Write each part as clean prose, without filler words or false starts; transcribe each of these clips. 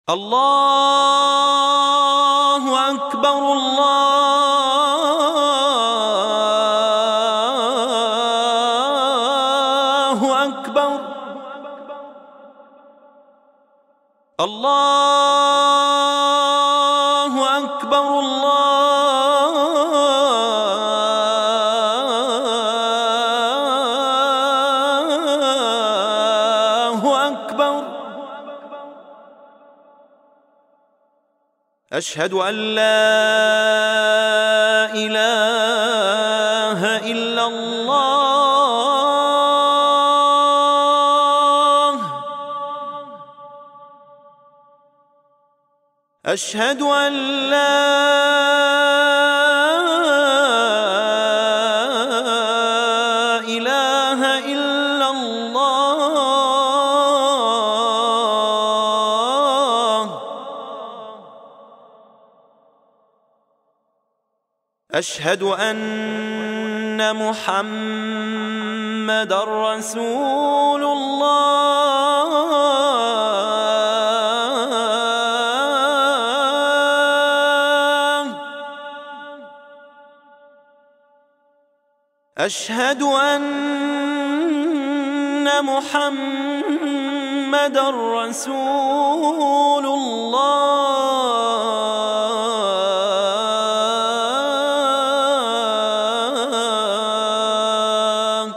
الله أكبر الله أكبر الله أكبر الله أكبر. أشهد أن لا إله إلا الله. أشهد أن لا إله إلا الله. أشهد أن محمدًا رسول الله. أشهد أن محمدًا رسول الله.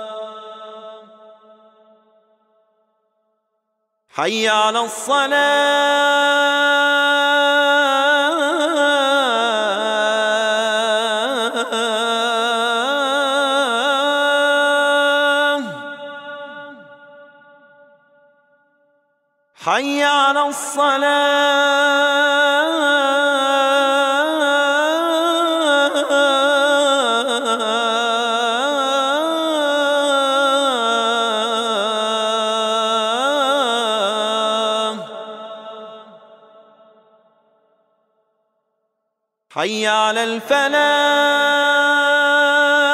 حي على الصلاة. حي على الصلاة. حي على الفلاح.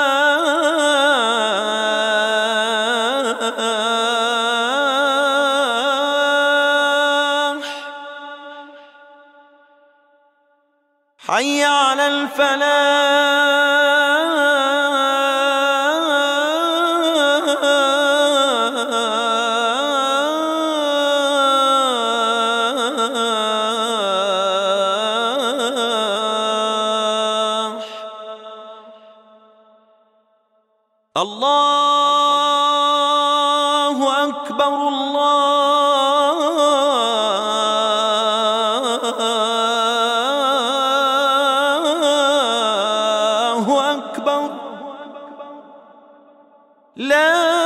حي على الفلاح. الله أكبر الله أكبر. لا